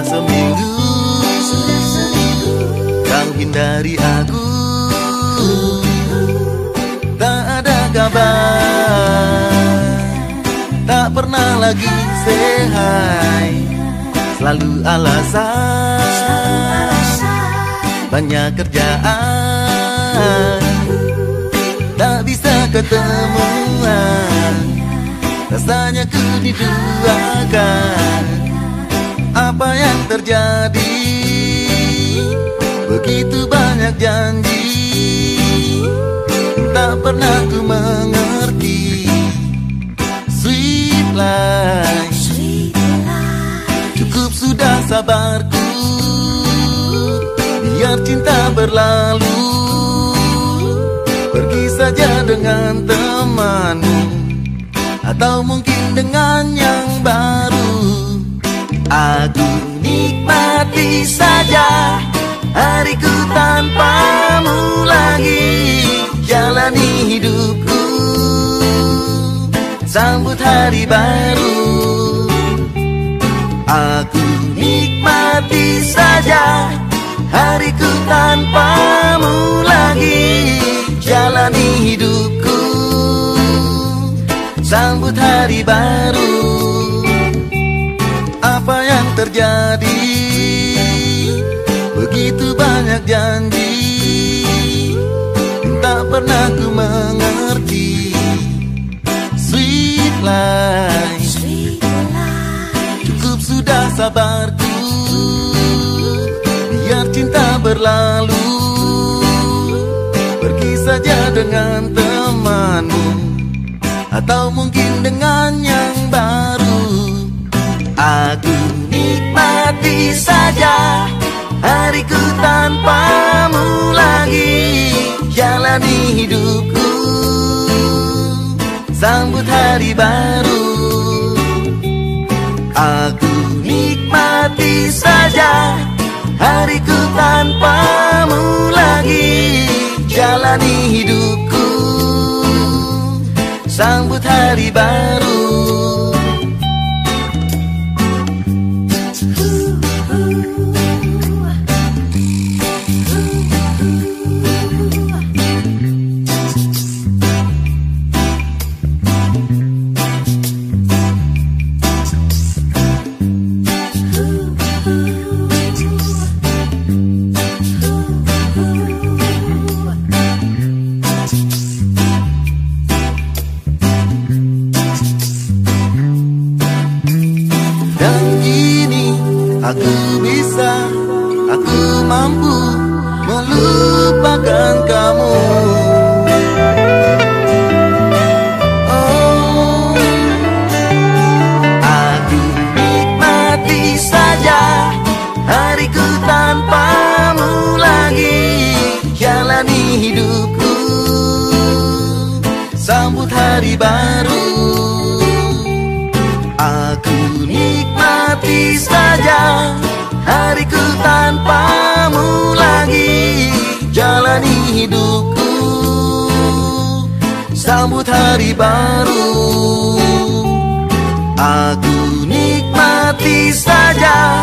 seminggu kau hindari aku, tak ada kabar, tak pernah lagi say hi. Selalu alasan, banyak kerjaan, tak bisa ketemuan. Rasanya ku diduakan, apa yang terjadi? Begitu banyak janji, tak pernah ku mengerti. Sweet life, cukup sudah sabarku, biar cinta berlalu. Pergi saja dengan temanmu, atau mungkin dengan yang baru. Aku nikmati saja hariku tanpamu lagi. Jalani hidupku, sambut hari baru. Aku nikmati saja hariku tanpamu lagi. Jalani hidupku, sambut hari baru. Apa yang terjadi? Begitu banyak janji, tak pernah ku mengerti. Sweet life, cukup sudah sabarku, biar cinta berlalu. Pergi saja dengan temanmu, atau mungkin dengan yang baru. Aku nikmati saja hariku tanpamu lagi. Jalani hidupku, sambut hari baru. Aku nikmati saja hariku tanpamu lagi. Jalani hidupku, sambut hari baru. Aku bisa, aku mampu melupakan kamu. Oh, aku nikmati saja hariku tanpamu lagi. Jalani hidupku, sambut hari baru. Aku nikmati saja hariku tanpamu lagi. Jalani hidupku, sambut hari baru. Aku nikmati saja